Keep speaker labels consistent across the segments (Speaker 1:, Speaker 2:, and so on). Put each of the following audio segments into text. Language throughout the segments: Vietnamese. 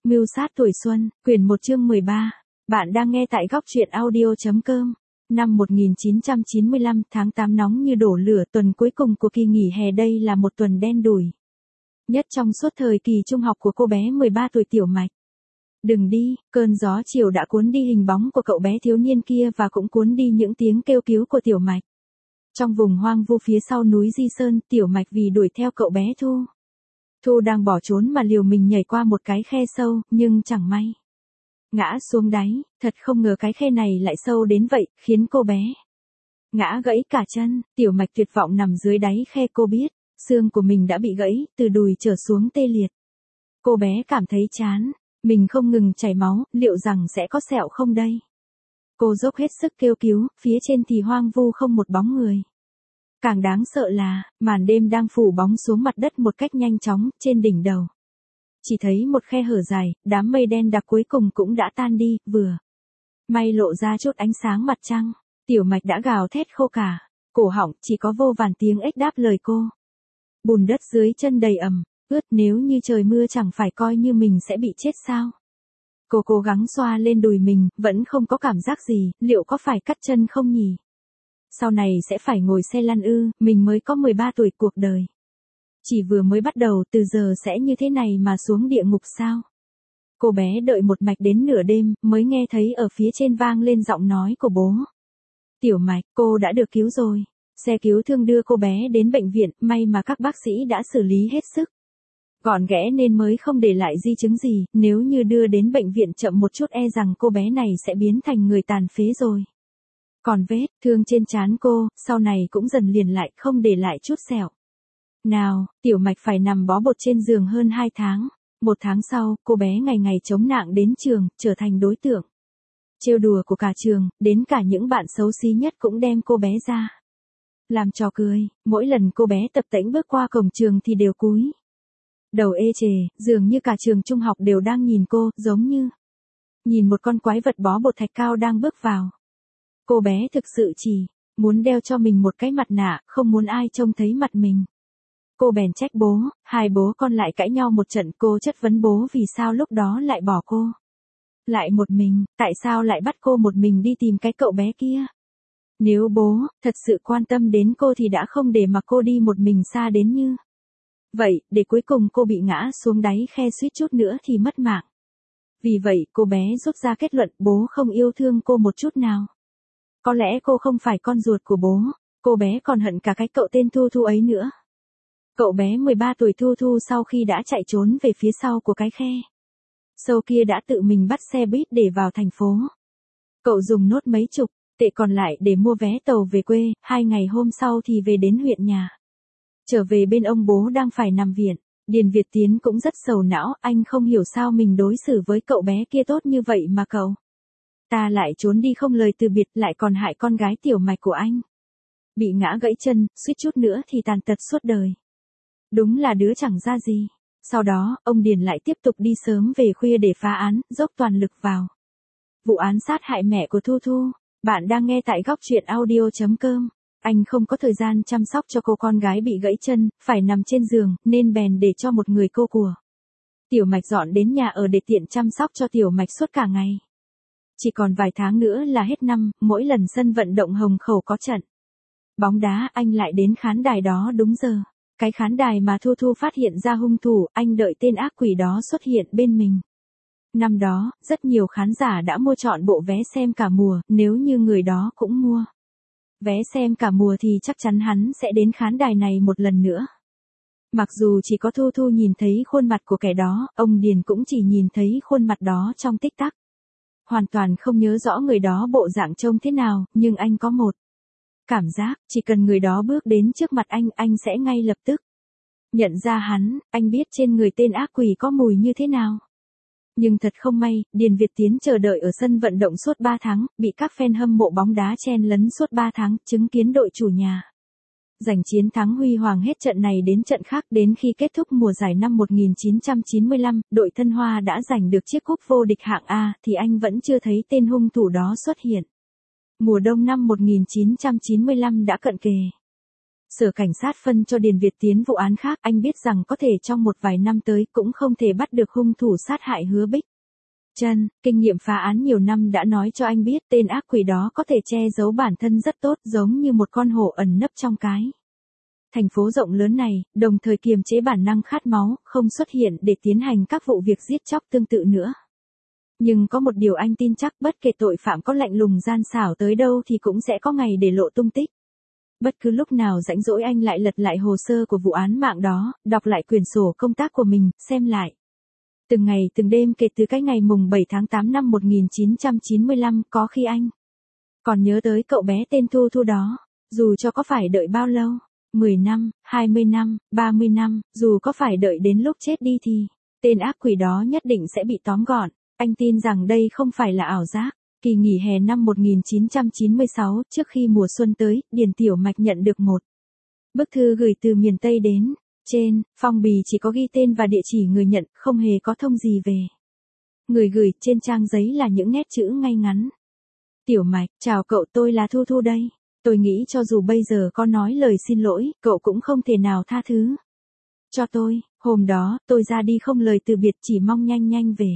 Speaker 1: Mưu sát tuổi xuân, quyển 1 chương 13. Bạn đang nghe tại góc truyện audio.com. Năm 1995, tháng 8 nóng như đổ lửa, tuần cuối cùng của kỳ nghỉ hè, đây là một tuần đen đủi nhất trong suốt thời kỳ trung học của cô bé 13 tuổi Tiểu Mạch. Đừng đi, cơn gió chiều đã cuốn đi hình bóng của cậu bé thiếu niên kia và cũng cuốn đi những tiếng kêu cứu của Tiểu Mạch. Trong vùng hoang vu phía sau núi Di Sơn, Tiểu Mạch vì đuổi theo cậu bé Thu đang bỏ trốn mà liều mình nhảy qua một cái khe sâu, nhưng chẳng may ngã xuống đáy. Thật không ngờ cái khe này lại sâu đến vậy, khiến cô bé ngã gãy cả chân. Tiểu Mạch tuyệt vọng nằm dưới đáy khe, cô biết xương của mình đã bị gãy, từ đùi trở xuống tê liệt. Cô bé cảm thấy chán, mình không ngừng chảy máu, liệu rằng sẽ có sẹo không đây? Cô dốc hết sức kêu cứu, phía trên thì hoang vu không một bóng người. Càng đáng sợ là, màn đêm đang phủ bóng xuống mặt đất một cách nhanh chóng, trên đỉnh đầu chỉ thấy một khe hở dài, đám mây đen đặc cuối cùng cũng đã tan đi, vừa may lộ ra chút ánh sáng mặt trăng. Tiểu Mạch đã gào thét khô cả cổ họng, chỉ có vô vàn tiếng ếch đáp lời cô. Bùn đất dưới chân đầy ẩm, ướt, nếu như trời mưa chẳng phải coi như mình sẽ bị chết sao? Cô cố gắng xoa lên đùi mình, vẫn không có cảm giác gì, liệu có phải cắt chân không nhỉ? Sau này sẽ phải ngồi xe lăn ư? Mình mới có 13 tuổi, cuộc đời chỉ vừa mới bắt đầu, từ giờ sẽ như thế này mà xuống địa ngục sao? Cô bé đợi một mạch đến nửa đêm, mới nghe thấy ở phía trên vang lên giọng nói của bố. Tiểu Mạch, cô đã được cứu rồi. Xe cứu thương đưa cô bé đến bệnh viện, may mà các bác sĩ đã xử lý hết sức gọn ghẽ nên mới không để lại di chứng gì, nếu như đưa đến bệnh viện chậm một chút e rằng cô bé này sẽ biến thành người tàn phế rồi. Còn vết thương trên trán cô, sau này cũng dần liền lại, không để lại chút sẹo nào. Tiểu Mạch phải nằm bó bột trên giường hơn 2 tháng. 1 tháng sau, cô bé ngày ngày chống nạng đến trường, trở thành đối tượng trêu đùa của cả trường, đến cả những bạn xấu xí nhất cũng đem cô bé ra làm trò cười. Mỗi lần cô bé tập tễnh bước qua cổng trường thì đều cúi đầu ê chề, dường như cả trường trung học đều đang nhìn cô, giống như nhìn một con quái vật bó bột thạch cao đang bước vào. Cô bé thực sự chỉ muốn đeo cho mình một cái mặt nạ, không muốn ai trông thấy mặt mình. Cô bèn trách bố, hai bố con lại cãi nhau một trận. Cô chất vấn bố vì sao lúc đó lại bỏ cô lại một mình, tại sao lại bắt cô một mình đi tìm cái cậu bé kia. Nếu bố thật sự quan tâm đến cô thì đã không để mà cô đi một mình xa đến như vậy, để cuối cùng cô bị ngã xuống đáy khe suýt chút nữa thì mất mạng. Vì vậy, cô bé rút ra kết luận bố không yêu thương cô một chút nào. Có lẽ cô không phải con ruột của bố, cô bé còn hận cả cái cậu tên Thu ấy nữa. Cậu bé 13 tuổi Thu sau khi đã chạy trốn về phía sau của cái khe sâu kia đã tự mình bắt xe buýt để vào thành phố. Cậu dùng nốt mấy chục tệ còn lại để mua vé tàu về quê, 2 ngày hôm sau thì về đến huyện nhà. Trở về bên ông bố đang phải nằm viện, Điền Việt Tiến cũng rất sầu não, anh không hiểu sao mình đối xử với cậu bé kia tốt như vậy mà cậu ta lại trốn đi không lời từ biệt, lại còn hại con gái Tiểu Mạch của anh. Bị ngã gãy chân, suýt chút nữa thì tàn tật suốt đời. Đúng là đứa chẳng ra gì. Sau đó, ông Điền lại tiếp tục đi sớm về khuya để phá án, dốc toàn lực vào vụ án sát hại mẹ của Thu. Bạn đang nghe tại góc truyện audio.com. Anh không có thời gian chăm sóc cho cô con gái bị gãy chân, phải nằm trên giường, nên bèn để cho một người cô của Tiểu Mạch dọn đến nhà ở để tiện chăm sóc cho Tiểu Mạch suốt cả ngày. Chỉ còn vài tháng nữa là hết năm, mỗi lần sân vận động Hồng Khẩu có trận bóng đá, anh lại đến khán đài đó đúng giờ. Cái khán đài mà Thu phát hiện ra hung thủ, anh đợi tên ác quỷ đó xuất hiện bên mình. Năm đó, rất nhiều khán giả đã mua trọn bộ vé xem cả mùa, nếu như người đó cũng mua vé xem cả mùa thì chắc chắn hắn sẽ đến khán đài này một lần nữa. Mặc dù chỉ có Thu nhìn thấy khuôn mặt của kẻ đó, ông Điền cũng chỉ nhìn thấy khuôn mặt đó trong tích tắc. Hoàn toàn không nhớ rõ người đó bộ dạng trông thế nào, nhưng anh có một cảm giác, chỉ cần người đó bước đến trước mặt anh sẽ ngay lập tức nhận ra hắn. Anh biết trên người tên ác quỷ có mùi như thế nào. Nhưng thật không may, Điền Việt Tiến chờ đợi ở sân vận động suốt 3 tháng, bị các fan hâm mộ bóng đá chen lấn suốt 3 tháng, chứng kiến đội chủ nhà giành chiến thắng huy hoàng hết trận này đến trận khác. Đến khi kết thúc mùa giải năm 1995, đội Thân Hoa đã giành được chiếc cúp vô địch hạng A, thì anh vẫn chưa thấy tên hung thủ đó xuất hiện. Mùa đông năm 1995 đã cận kề. Sở cảnh sát phân cho Điền Việt Tiến vụ án khác, anh biết rằng có thể trong một vài năm tới cũng không thể bắt được hung thủ sát hại Hứa Bích Trân. Kinh nghiệm phá án nhiều năm đã nói cho anh biết tên ác quỷ đó có thể che giấu bản thân rất tốt, giống như một con hổ ẩn nấp trong cái thành phố rộng lớn này, đồng thời kiềm chế bản năng khát máu, không xuất hiện để tiến hành các vụ việc giết chóc tương tự nữa. Nhưng có một điều anh tin chắc, bất kể tội phạm có lạnh lùng gian xảo tới đâu thì cũng sẽ có ngày để lộ tung tích. Bất cứ lúc nào rảnh rỗi anh lại lật lại hồ sơ của vụ án mạng đó, đọc lại quyển sổ công tác của mình, xem lại. Từng ngày từng đêm kể từ cái ngày mùng 7 tháng 8 năm 1995, có khi anh còn nhớ tới cậu bé tên Thu Thu đó, dù cho có phải đợi bao lâu, 10 năm, 20 năm, 30 năm, dù có phải đợi đến lúc chết đi thì, tên ác quỷ đó nhất định sẽ bị tóm gọn. Anh tin rằng đây không phải là ảo giác. Kỳ nghỉ hè năm 1996, trước khi mùa xuân tới, Điền Tiểu Mạch nhận được một bức thư gửi từ miền Tây đến. Trên phong bì chỉ có ghi tên và địa chỉ người nhận, không hề có thông gì về người gửi. Trên trang giấy là những nét chữ ngay ngắn. Tiểu Mạch, chào cậu, tôi là Thu Thu đây. Tôi nghĩ cho dù bây giờ có nói lời xin lỗi, cậu cũng không thể nào tha thứ cho tôi. Hôm đó, tôi ra đi không lời từ biệt, chỉ mong nhanh nhanh về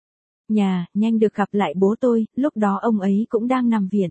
Speaker 1: nhà, nhanh được gặp lại bố tôi, lúc đó ông ấy cũng đang nằm viện.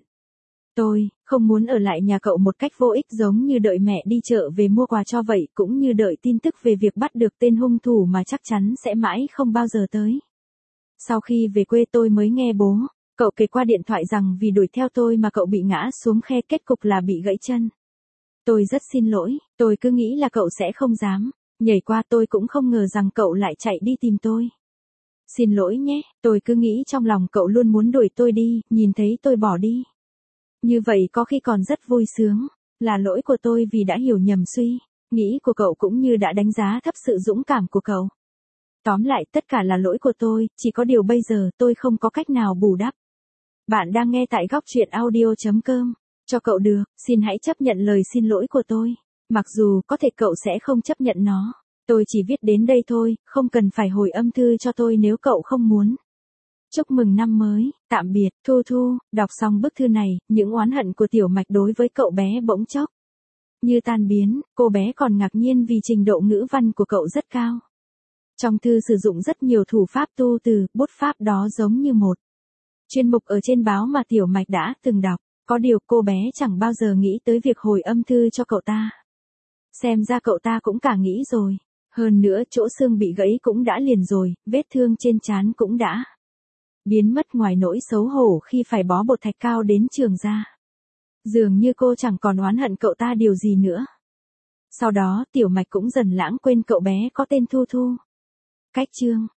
Speaker 1: Tôi không muốn ở lại nhà cậu một cách vô ích, giống như đợi mẹ đi chợ về mua quà cho vậy, cũng như đợi tin tức về việc bắt được tên hung thủ mà chắc chắn sẽ mãi không bao giờ tới. Sau khi về quê tôi mới nghe bố cậu kể qua điện thoại rằng vì đuổi theo tôi mà cậu bị ngã xuống khe, kết cục là bị gãy chân. Tôi rất xin lỗi, tôi cứ nghĩ là cậu sẽ không dám nhảy qua, tôi cũng không ngờ rằng cậu lại chạy đi tìm tôi. Xin lỗi nhé, tôi cứ nghĩ trong lòng cậu luôn muốn đuổi tôi đi, nhìn thấy tôi bỏ đi như vậy có khi còn rất vui sướng. Là lỗi của tôi vì đã hiểu nhầm suy nghĩ của cậu, cũng như đã đánh giá thấp sự dũng cảm của cậu. Tóm lại, tất cả là lỗi của tôi, chỉ có điều bây giờ tôi không có cách nào bù đắp. Bạn đang nghe tại góc truyện audio.com. Cho cậu được, xin hãy chấp nhận lời xin lỗi của tôi. Mặc dù có thể cậu sẽ không chấp nhận nó. Tôi chỉ viết đến đây thôi, không cần phải hồi âm thư cho tôi nếu cậu không muốn. Chúc mừng năm mới, tạm biệt, Thu Thu. Đọc xong bức thư này, những oán hận của Tiểu Mạch đối với cậu bé bỗng chốc như tan biến. Cô bé còn ngạc nhiên vì trình độ ngữ văn của cậu rất cao. Trong thư sử dụng rất nhiều thủ pháp tu từ, bút pháp đó giống như một chuyên mục ở trên báo mà Tiểu Mạch đã từng đọc. Có điều cô bé chẳng bao giờ nghĩ tới việc hồi âm thư cho cậu ta. Xem ra cậu ta cũng cả nghĩ rồi. Hơn nữa, chỗ xương bị gãy cũng đã liền rồi, vết thương trên trán cũng đã biến mất, ngoài nỗi xấu hổ khi phải bó bột thạch cao đến trường ra. Dường như cô chẳng còn oán hận cậu ta điều gì nữa. Sau đó, Tiểu Mạch cũng dần lãng quên cậu bé có tên Thu Thu. Cách chương